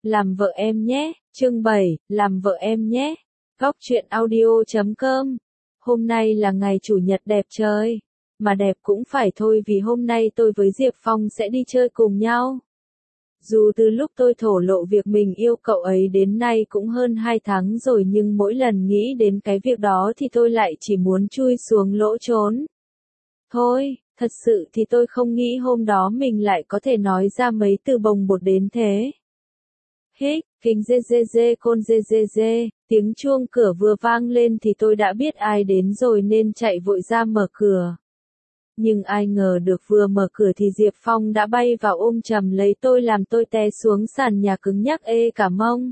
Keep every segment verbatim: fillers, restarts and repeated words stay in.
Làm vợ em nhé, chương bảy, làm vợ em nhé. Góc truyện audio chấm com. Hôm nay là ngày chủ nhật đẹp trời. Mà đẹp cũng phải thôi vì hôm nay tôi với Diệp Phong sẽ đi chơi cùng nhau. Dù từ lúc tôi thổ lộ việc mình yêu cậu ấy đến nay cũng hơn hai tháng rồi nhưng mỗi lần nghĩ đến cái việc đó thì tôi lại chỉ muốn chui xuống lỗ trốn. Thôi, thật sự thì tôi không nghĩ hôm đó mình lại có thể nói ra mấy từ bồng bột đến thế. Hích, kính dê dê dê côn dê dê dê, tiếng chuông cửa vừa vang lên thì tôi đã biết ai đến rồi nên chạy vội ra mở cửa. Nhưng ai ngờ được vừa mở cửa thì Diệp Phong đã bay vào ôm chầm lấy tôi làm tôi té xuống sàn nhà cứng nhắc ê cả mông.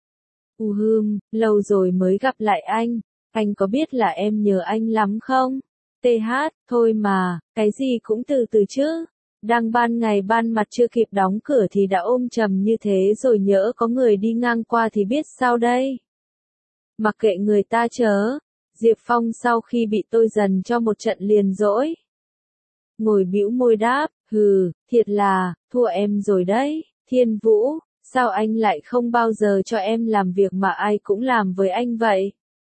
U hưm, lâu rồi mới gặp lại anh, anh có biết là em nhớ anh lắm không? tê hát, thôi mà, cái gì cũng từ từ chứ. Đang ban ngày ban mặt chưa kịp đóng cửa thì đã ôm chầm như thế rồi nhỡ có người đi ngang qua thì biết sao đây? Mặc kệ người ta chớ. Diệp Phong sau khi bị tôi dần cho một trận liền dỗi. Ngồi bĩu môi đáp, hừ, thiệt là, thua em rồi đấy, Thiên Vũ, sao anh lại không bao giờ cho em làm việc mà ai cũng làm với anh vậy?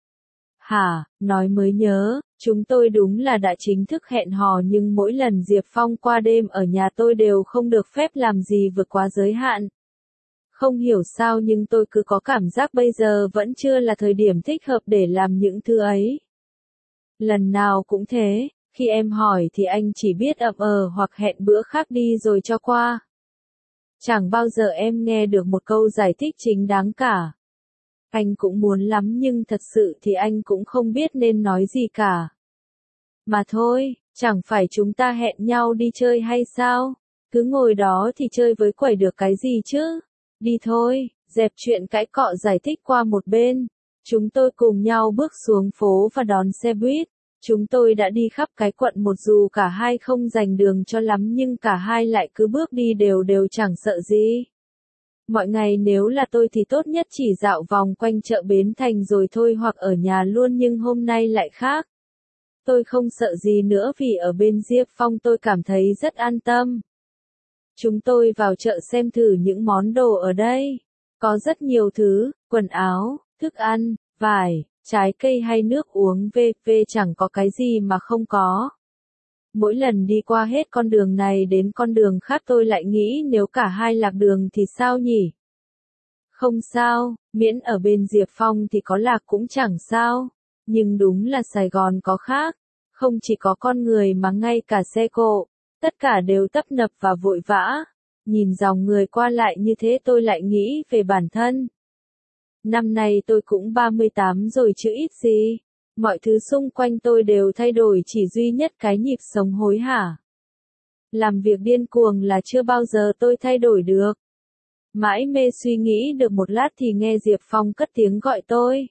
Hả, nói mới nhớ, chúng tôi đúng là đã chính thức hẹn hò nhưng mỗi lần Diệp Phong qua đêm ở nhà tôi đều không được phép làm gì vượt quá giới hạn. Không hiểu sao nhưng tôi cứ có cảm giác bây giờ vẫn chưa là thời điểm thích hợp để làm những thứ ấy. Lần nào cũng thế, khi em hỏi thì anh chỉ biết ậm ờ hoặc hẹn bữa khác đi rồi cho qua. Chẳng bao giờ em nghe được một câu giải thích chính đáng cả. Anh cũng muốn lắm nhưng thật sự thì anh cũng không biết nên nói gì cả. Mà thôi, chẳng phải chúng ta hẹn nhau đi chơi hay sao? Cứ ngồi đó thì chơi với quẩy được cái gì chứ? Đi thôi, dẹp chuyện cãi cọ giải thích qua một bên. Chúng tôi cùng nhau bước xuống phố và đón xe buýt. Chúng tôi đã đi khắp cái quận một dù cả hai không dành đường cho lắm nhưng cả hai lại cứ bước đi đều đều chẳng sợ gì. Mọi ngày nếu là tôi thì tốt nhất chỉ dạo vòng quanh chợ Bến Thành rồi thôi hoặc ở nhà luôn nhưng hôm nay lại khác. Tôi không sợ gì nữa vì ở bên Diệp Phong tôi cảm thấy rất an tâm. Chúng tôi vào chợ xem thử những món đồ ở đây. Có rất nhiều thứ, quần áo, thức ăn, vải, trái cây hay nước uống vê vê chẳng có cái gì mà không có. Mỗi lần đi qua hết con đường này đến con đường khác tôi lại nghĩ nếu cả hai lạc đường thì sao nhỉ? Không sao, miễn ở bên Diệp Phong thì có lạc cũng chẳng sao. Nhưng đúng là Sài Gòn có khác. Không chỉ có con người mà ngay cả xe cộ. Tất cả đều tấp nập và vội vã. Nhìn dòng người qua lại như thế tôi lại nghĩ về bản thân. Năm nay tôi cũng ba mươi tám rồi chứ ít gì. Mọi thứ xung quanh tôi đều thay đổi chỉ duy nhất cái nhịp sống hối hả. Làm việc điên cuồng là chưa bao giờ tôi thay đổi được. Mãi mê suy nghĩ được một lát thì nghe Diệp Phong cất tiếng gọi tôi.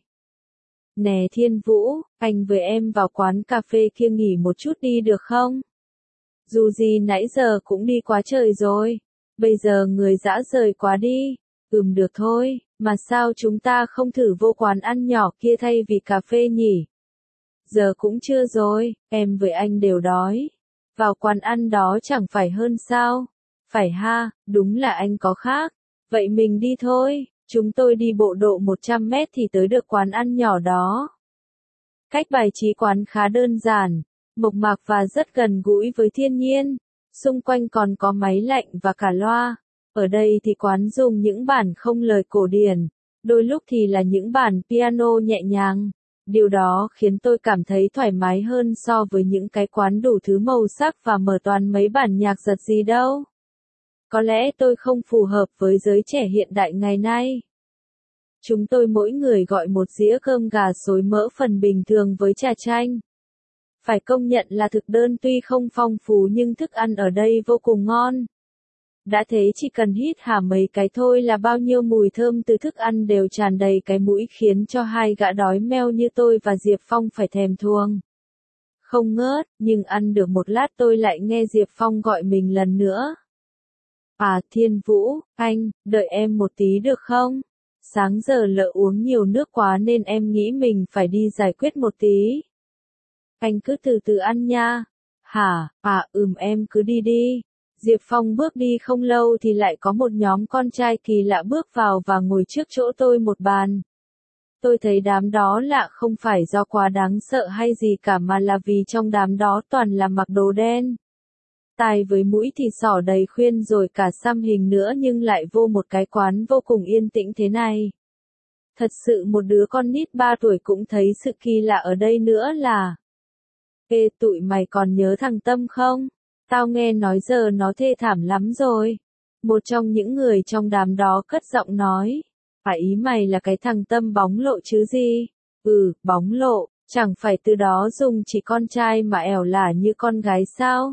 Nè Thiên Vũ, anh với em vào quán cà phê kia nghỉ một chút đi được không? Dù gì nãy giờ cũng đi quá trời rồi. Bây giờ người dã rời quá đi. Ừm được thôi, mà sao chúng ta không thử vô quán ăn nhỏ kia thay vì cà phê nhỉ? Giờ cũng chưa rồi, em với anh đều đói. Vào quán ăn đó chẳng phải hơn sao? Phải ha, đúng là anh có khác. Vậy mình đi thôi, chúng tôi đi bộ độ một trăm mét thì tới được quán ăn nhỏ đó. Cách bài trí quán khá đơn giản, mộc mạc và rất gần gũi với thiên nhiên. Xung quanh còn có máy lạnh và cả loa. Ở đây thì quán dùng những bản không lời cổ điển, đôi lúc thì là những bản piano nhẹ nhàng. Điều đó khiến tôi cảm thấy thoải mái hơn so với những cái quán đủ thứ màu sắc và mở toàn mấy bản nhạc giật gì đâu. Có lẽ tôi không phù hợp với giới trẻ hiện đại ngày nay. Chúng tôi mỗi người gọi một dĩa cơm gà xối mỡ phần bình thường với trà chanh. Phải công nhận là thực đơn tuy không phong phú nhưng thức ăn ở đây vô cùng ngon. Đã thế chỉ cần hít hà mấy cái thôi là bao nhiêu mùi thơm từ thức ăn đều tràn đầy cái mũi khiến cho hai gã đói meo như tôi và Diệp Phong phải thèm thuồng. Không ngớt, nhưng ăn được một lát tôi lại nghe Diệp Phong gọi mình lần nữa. À Thiên Vũ, anh, đợi em một tí được không? Sáng giờ lỡ uống nhiều nước quá nên em nghĩ mình phải đi giải quyết một tí. Anh cứ từ từ ăn nha. Hả, à ừm em cứ đi đi. Diệp Phong bước đi không lâu thì lại có một nhóm con trai kỳ lạ bước vào và ngồi trước chỗ tôi một bàn. Tôi thấy đám đó lạ không phải do quá đáng sợ hay gì cả mà là vì trong đám đó toàn là mặc đồ đen. Tai với mũi thì xỏ đầy khuyên rồi cả xăm hình nữa nhưng lại vô một cái quán vô cùng yên tĩnh thế này. Thật sự một đứa con nít ba tuổi cũng thấy sự kỳ lạ ở đây nữa là. Ê tụi mày còn nhớ thằng Tâm không? Tao nghe nói giờ nó thê thảm lắm rồi. Một trong những người trong đám đó cất giọng nói. À ý mày là cái thằng Tâm bóng lộ chứ gì? Ừ, bóng lộ, chẳng phải từ đó dùng chỉ con trai mà ẻo lả như con gái sao?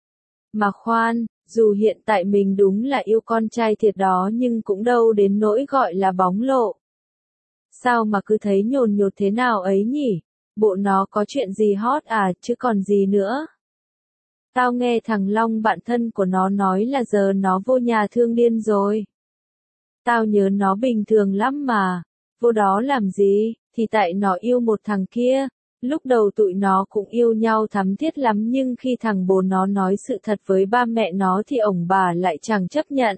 Mà khoan, dù hiện tại mình đúng là yêu con trai thiệt đó nhưng cũng đâu đến nỗi gọi là bóng lộ. Sao mà cứ thấy nhồn nhột thế nào ấy nhỉ? Bộ nó có chuyện gì hot à chứ còn gì nữa? Tao nghe thằng Long bạn thân của nó nói là giờ nó vô nhà thương điên rồi. Tao nhớ nó bình thường lắm mà. Vô đó làm gì? Thì tại nó yêu một thằng kia. Lúc đầu tụi nó cũng yêu nhau thắm thiết lắm nhưng khi thằng bố nó nói sự thật với ba mẹ nó thì ổng bà lại chẳng chấp nhận.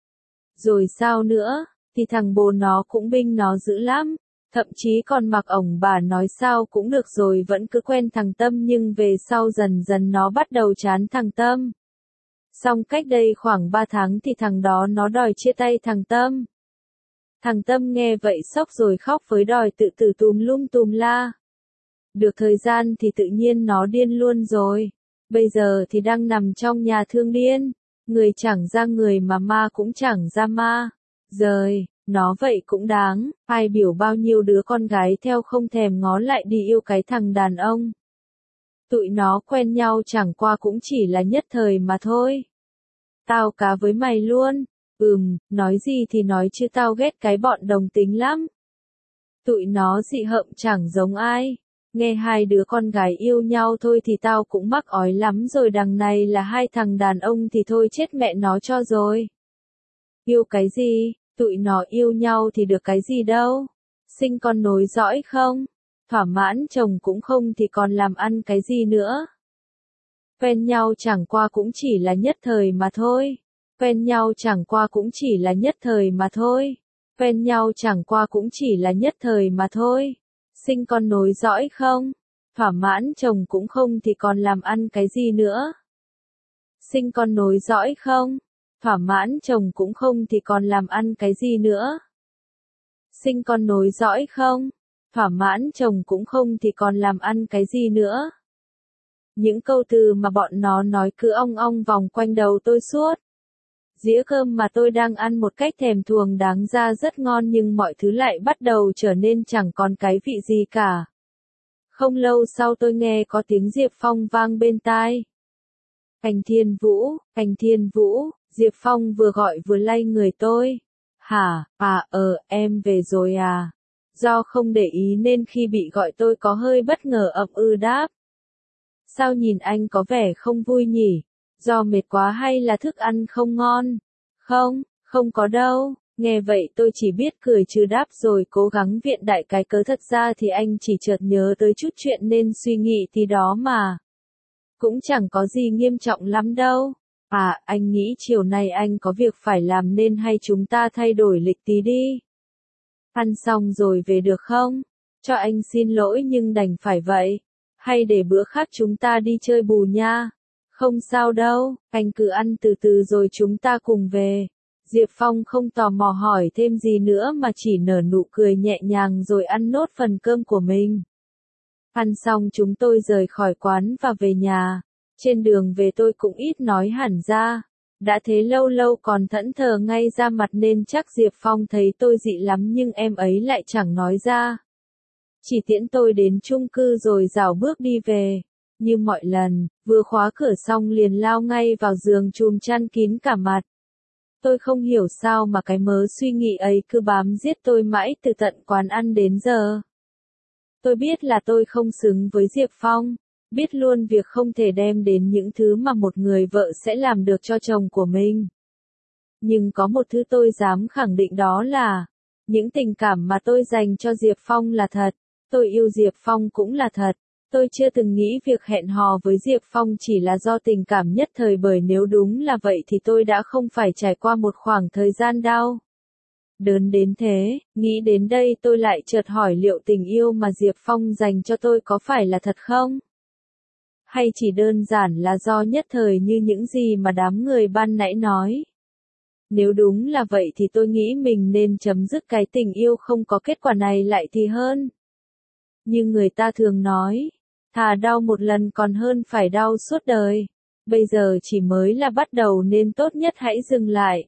Rồi sao nữa? Thì thằng bố nó cũng binh nó dữ lắm. Thậm chí còn mặc ổng bà nói sao cũng được rồi vẫn cứ quen thằng Tâm nhưng về sau dần dần nó bắt đầu chán thằng Tâm. Xong cách đây khoảng ba tháng thì thằng đó nó đòi chia tay thằng Tâm. Thằng Tâm nghe vậy sốc rồi khóc với đòi tự tử tùm lum tùm la. Được thời gian thì tự nhiên nó điên luôn rồi. Bây giờ thì đang nằm trong nhà thương điên. Người chẳng ra người mà ma cũng chẳng ra ma. Giời, nó vậy cũng đáng. Ai biểu bao nhiêu đứa con gái theo không thèm ngó lại đi yêu cái thằng đàn ông. Tụi nó quen nhau chẳng qua cũng chỉ là nhất thời mà thôi. Tao cá với mày luôn. Ừm, nói gì thì nói chứ tao ghét cái bọn đồng tính lắm. Tụi nó dị hợm chẳng giống ai. Nghe hai đứa con gái yêu nhau thôi thì tao cũng mắc ói lắm rồi đằng này là hai thằng đàn ông thì thôi chết mẹ nó cho rồi. Yêu cái gì? Tụi nó yêu nhau thì được cái gì đâu? Sinh con nối dõi không? Thỏa mãn chồng cũng không thì còn làm ăn cái gì nữa? Quen nhau chẳng qua cũng chỉ là nhất thời mà thôi. Quen nhau chẳng qua cũng chỉ là nhất thời mà thôi. Quen nhau chẳng qua cũng chỉ là nhất thời mà thôi. Sinh con nối dõi không? Thỏa mãn chồng cũng không thì còn làm ăn cái gì nữa? Sinh con nối dõi không? Thỏa mãn chồng cũng không thì còn làm ăn cái gì nữa? Sinh con nối dõi không? Thỏa mãn chồng cũng không thì còn làm ăn cái gì nữa? Những câu từ mà bọn nó nói cứ ong ong vòng quanh đầu tôi suốt. Dĩa cơm mà tôi đang ăn một cách thèm thuồng đáng ra rất ngon nhưng mọi thứ lại bắt đầu trở nên chẳng còn cái vị gì cả. Không lâu sau tôi nghe có tiếng Diệp Phong vang bên tai. Anh Thiên Vũ, anh Thiên Vũ, Diệp Phong vừa gọi vừa lay người tôi. Hả, à ờ, em về rồi à? Do không để ý nên khi bị gọi tôi có hơi bất ngờ ậm ừ đáp. Sao nhìn anh có vẻ không vui nhỉ? Do mệt quá hay là thức ăn không ngon? Không, không có đâu. Nghe vậy tôi chỉ biết cười trừ đáp rồi cố gắng viện đại cái cớ thật ra thì anh chỉ chợt nhớ tới chút chuyện nên suy nghĩ thì đó mà. Cũng chẳng có gì nghiêm trọng lắm đâu. À, anh nghĩ chiều nay anh có việc phải làm nên hay chúng ta thay đổi lịch tí đi. Ăn xong rồi về được không? Cho anh xin lỗi nhưng đành phải vậy. Hay để bữa khác chúng ta đi chơi bù nha. Không sao đâu, anh cứ ăn từ từ rồi chúng ta cùng về. Diệp Phong không tò mò hỏi thêm gì nữa mà chỉ nở nụ cười nhẹ nhàng rồi ăn nốt phần cơm của mình. Ăn xong chúng tôi rời khỏi quán và về nhà. Trên đường về tôi cũng ít nói hẳn ra. Đã thế lâu lâu còn thẫn thờ ngay ra mặt nên chắc Diệp Phong thấy tôi dị lắm nhưng em ấy lại chẳng nói ra. Chỉ tiễn tôi đến chung cư rồi rảo bước đi về. Như mọi lần, vừa khóa cửa xong liền lao ngay vào giường chùm chăn kín cả mặt. Tôi không hiểu sao mà cái mớ suy nghĩ ấy cứ bám giết tôi mãi từ tận quán ăn đến giờ. Tôi biết là tôi không xứng với Diệp Phong, biết luôn việc không thể đem đến những thứ mà một người vợ sẽ làm được cho chồng của mình. Nhưng có một thứ tôi dám khẳng định đó là, những tình cảm mà tôi dành cho Diệp Phong là thật, tôi yêu Diệp Phong cũng là thật. Tôi chưa từng nghĩ việc hẹn hò với Diệp Phong chỉ là do tình cảm nhất thời, bởi nếu đúng là vậy thì tôi đã không phải trải qua một khoảng thời gian đau đớn đến thế. Nghĩ đến đây tôi lại chợt hỏi liệu tình yêu mà Diệp Phong dành cho tôi có phải là thật không? Hay chỉ đơn giản là do nhất thời như những gì mà đám người ban nãy nói? Nếu đúng là vậy thì tôi nghĩ mình nên chấm dứt cái tình yêu không có kết quả này lại thì hơn. Như người ta thường nói, thà đau một lần còn hơn phải đau suốt đời. Bây giờ chỉ mới là bắt đầu nên tốt nhất hãy dừng lại.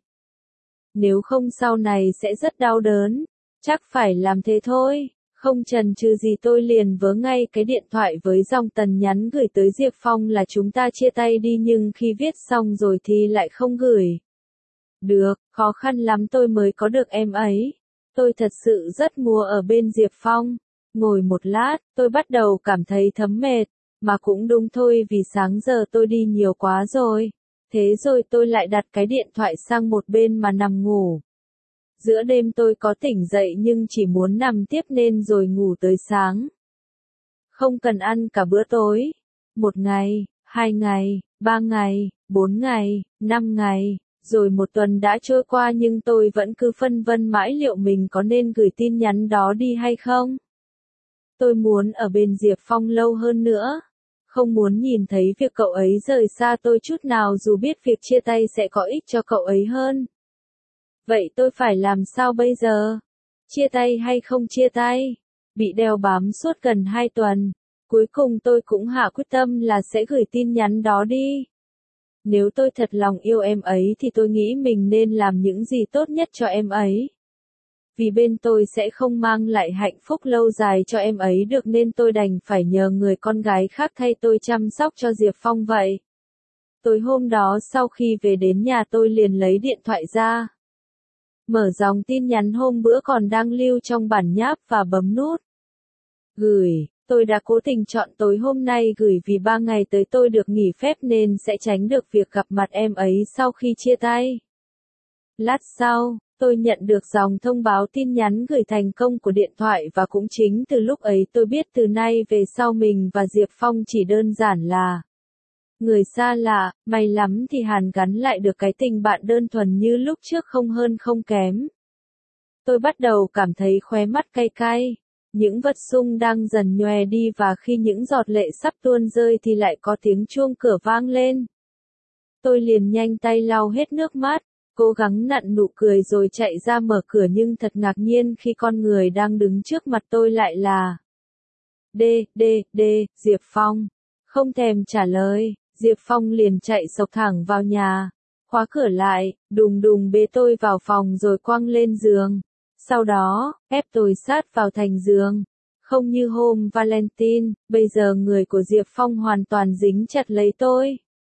Nếu không sau này sẽ rất đau đớn. Chắc phải làm thế thôi. Không chần chừ gì tôi liền vớ ngay cái điện thoại với dòng tần nhắn gửi tới Diệp Phong là chúng ta chia tay đi, nhưng khi viết xong rồi thì lại không gửi được, khó khăn lắm tôi mới có được em ấy. Tôi thật sự rất mua ở bên Diệp Phong. Ngồi một lát, tôi bắt đầu cảm thấy thấm mệt, mà cũng đúng thôi vì sáng giờ tôi đi nhiều quá rồi. Thế rồi tôi lại đặt cái điện thoại sang một bên mà nằm ngủ. Giữa đêm tôi có tỉnh dậy nhưng chỉ muốn nằm tiếp nên rồi ngủ tới sáng. Không cần ăn cả bữa tối. Một ngày, hai ngày, ba ngày, bốn ngày, năm ngày, rồi một tuần đã trôi qua nhưng tôi vẫn cứ phân vân mãi liệu mình có nên gửi tin nhắn đó đi hay không. Tôi muốn ở bên Diệp Phong lâu hơn nữa. Không muốn nhìn thấy việc cậu ấy rời xa tôi chút nào dù biết việc chia tay sẽ có ích cho cậu ấy hơn. Vậy tôi phải làm sao bây giờ? Chia tay hay không chia tay? Bị đeo bám suốt gần hai tuần. Cuối cùng tôi cũng hạ quyết tâm là sẽ gửi tin nhắn đó đi. Nếu tôi thật lòng yêu em ấy thì tôi nghĩ mình nên làm những gì tốt nhất cho em ấy. Vì bên tôi sẽ không mang lại hạnh phúc lâu dài cho em ấy được nên tôi đành phải nhờ người con gái khác thay tôi chăm sóc cho Diệp Phong vậy. Tối hôm đó sau khi về đến nhà tôi liền lấy điện thoại ra. Mở dòng tin nhắn hôm bữa còn đang lưu trong bản nháp và bấm nút gửi. Tôi đã cố tình chọn tối hôm nay gửi vì ba ngày tới tôi được nghỉ phép nên sẽ tránh được việc gặp mặt em ấy sau khi chia tay. Lát sau, tôi nhận được dòng thông báo tin nhắn gửi thành công của điện thoại và cũng chính từ lúc ấy tôi biết từ nay về sau mình và Diệp Phong chỉ đơn giản là người xa lạ. May lắm thì hàn gắn lại được cái tình bạn đơn thuần như lúc trước không hơn không kém. Tôi bắt đầu cảm thấy khóe mắt cay cay. Những vật sung đang dần nhòe đi và khi những giọt lệ sắp tuôn rơi thì lại có tiếng chuông cửa vang lên. Tôi liền nhanh tay lau hết nước mắt, cố gắng nặn nụ cười rồi chạy ra mở cửa nhưng thật ngạc nhiên khi con người đang đứng trước mặt tôi lại là D, D, D, Diệp Phong. Không thèm trả lời, Diệp Phong liền chạy xộc thẳng vào nhà, khóa cửa lại, đùng đùng bế tôi vào phòng rồi quăng lên giường. Sau đó, ép tôi sát vào thành giường. Không như hôm Valentine, bây giờ người của Diệp Phong hoàn toàn dính chặt lấy tôi.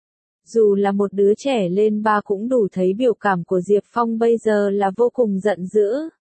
Dù là một đứa trẻ lên ba cũng đủ thấy biểu cảm của Diệp Phong bây giờ là vô cùng giận dữ.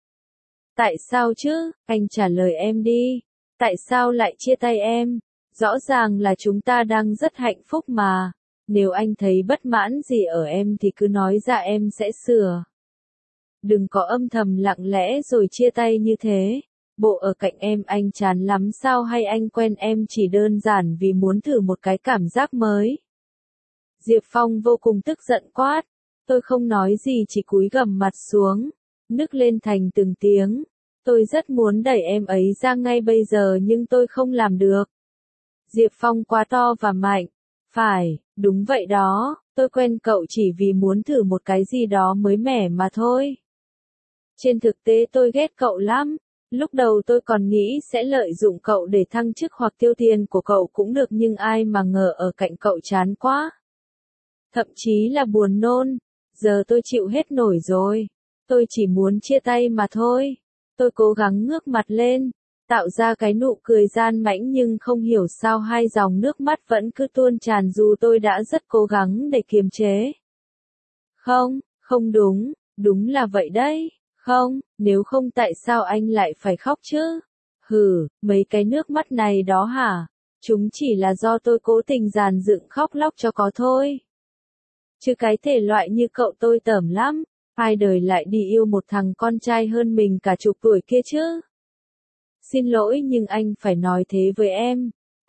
Tại sao chứ? Anh trả lời em đi. Tại sao lại chia tay em? Rõ ràng là chúng ta đang rất hạnh phúc mà. Nếu anh thấy bất mãn gì ở em thì cứ nói ra em sẽ sửa. Đừng có âm thầm lặng lẽ rồi chia tay như thế. Bộ ở cạnh em anh chán lắm sao, hay anh quen em chỉ đơn giản vì muốn thử một cái cảm giác mới? Diệp Phong vô cùng tức giận quát. Tôi không nói gì chỉ cúi gằm mặt xuống, nức lên thành từng tiếng. Tôi rất muốn đẩy em ấy ra ngay bây giờ nhưng tôi không làm được. Diệp Phong quá to và mạnh. Phải, đúng vậy đó, tôi quen cậu chỉ vì muốn thử một cái gì đó mới mẻ mà thôi. Trên thực tế tôi ghét cậu lắm. Lúc đầu tôi còn nghĩ sẽ lợi dụng cậu để thăng chức hoặc tiêu tiền của cậu cũng được nhưng ai mà ngờ ở cạnh cậu chán quá. Thậm chí là buồn nôn. Giờ tôi chịu hết nổi rồi. Tôi chỉ muốn chia tay mà thôi. Tôi cố gắng ngước mặt lên, tạo ra cái nụ cười gian mãnh nhưng không hiểu sao hai dòng nước mắt vẫn cứ tuôn tràn dù tôi đã rất cố gắng để kiềm chế. Không, không đúng, đúng là vậy đấy. Không, nếu không tại sao anh lại phải khóc chứ? Hừ, mấy cái nước mắt này đó hả? Chúng chỉ là do tôi cố tình dàn dựng khóc lóc cho có thôi. Chứ cái thể loại như cậu tôi tởm lắm. Ai đời lại đi yêu một thằng con trai hơn mình cả chục tuổi kia chứ? Xin lỗi nhưng anh phải nói thế với em.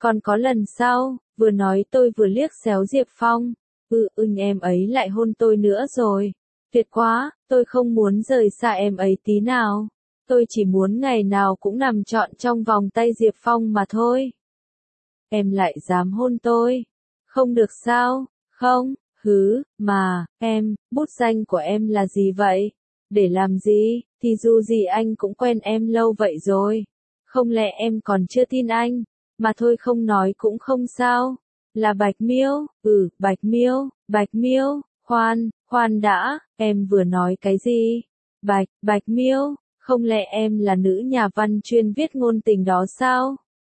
Còn có lần sau, vừa nói tôi vừa liếc xéo Diệp Phong. Ừ ưng em ấy lại hôn tôi nữa rồi. Tuyệt quá, tôi không muốn rời xa em ấy tí nào. Tôi chỉ muốn ngày nào cũng nằm trọn trong vòng tay Diệp Phong mà thôi. Em lại dám hôn tôi. Không được sao, không, hứ, mà, em, bút danh của em là gì vậy? Để làm gì, thì dù gì anh cũng quen em lâu vậy rồi. Không lẽ em còn chưa tin anh? Mà thôi không nói cũng không sao. Là Bạch Miêu, ừ, Bạch Miêu, Bạch Miêu, khoan, khoan đã, em vừa nói cái gì? Bạch, Bạch Miêu, không lẽ em là nữ nhà văn chuyên viết ngôn tình đó sao?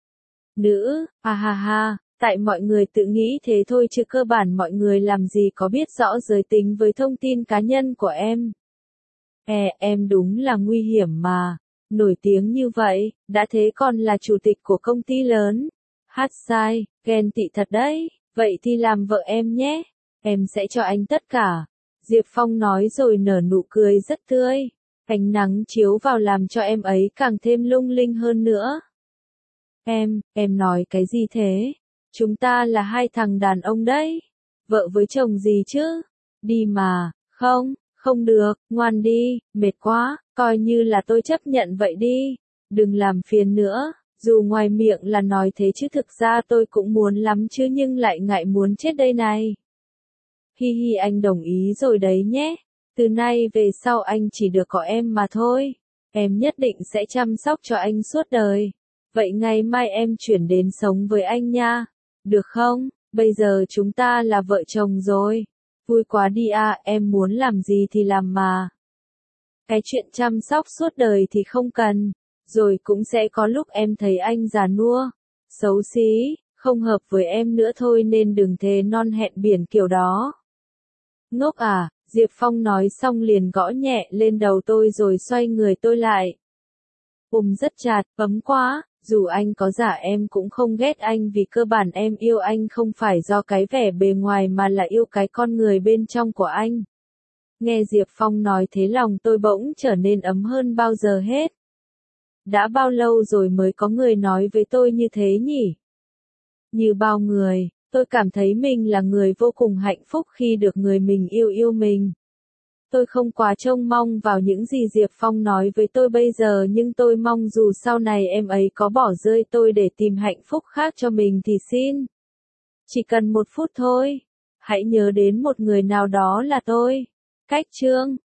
Nữ, ha ha ha, tại mọi người tự nghĩ thế thôi chứ cơ bản mọi người làm gì có biết rõ giới tính với thông tin cá nhân của em. E, em đúng là nguy hiểm mà. Nổi tiếng như vậy, đã thế còn là chủ tịch của công ty lớn. Hát sai, ghen tị thật đấy, vậy thì làm vợ em nhé. Em sẽ cho anh tất cả. Diệp Phong nói rồi nở nụ cười rất tươi. Ánh nắng chiếu vào làm cho em ấy càng thêm lung linh hơn nữa. Em, em nói cái gì thế? Chúng ta là hai thằng đàn ông đấy. Vợ với chồng gì chứ? Đi mà, không, không được, ngoan đi, mệt quá, coi như là tôi chấp nhận vậy đi. Đừng làm phiền nữa, dù ngoài miệng là nói thế chứ thực ra tôi cũng muốn lắm chứ nhưng lại ngại muốn chết đây này. Hi hi anh đồng ý rồi đấy nhé. Từ nay về sau anh chỉ được có em mà thôi. Em nhất định sẽ chăm sóc cho anh suốt đời. Vậy ngày mai em chuyển đến sống với anh nha. Được không? Bây giờ chúng ta là vợ chồng rồi. Vui quá đi à, em muốn làm gì thì làm mà. Cái chuyện chăm sóc suốt đời thì không cần. Rồi cũng sẽ có lúc em thấy anh già nua, xấu xí, không hợp với em nữa thôi nên đừng thề non hẹn biển kiểu đó. Ngốc à, Diệp Phong nói xong liền gõ nhẹ lên đầu tôi rồi xoay người tôi lại. Ôm rất chặt, ấm quá, dù anh có giả em cũng không ghét anh vì cơ bản em yêu anh không phải do cái vẻ bề ngoài mà là yêu cái con người bên trong của anh. Nghe Diệp Phong nói thế lòng tôi bỗng trở nên ấm hơn bao giờ hết. Đã bao lâu rồi mới có người nói với tôi như thế nhỉ? Như bao người, tôi cảm thấy mình là người vô cùng hạnh phúc khi được người mình yêu yêu mình. Tôi không quá trông mong vào những gì Diệp Phong nói với tôi bây giờ nhưng tôi mong dù sau này em ấy có bỏ rơi tôi để tìm hạnh phúc khác cho mình thì xin. Chỉ cần một phút thôi. Hãy nhớ đến một người nào đó là tôi. Cách chương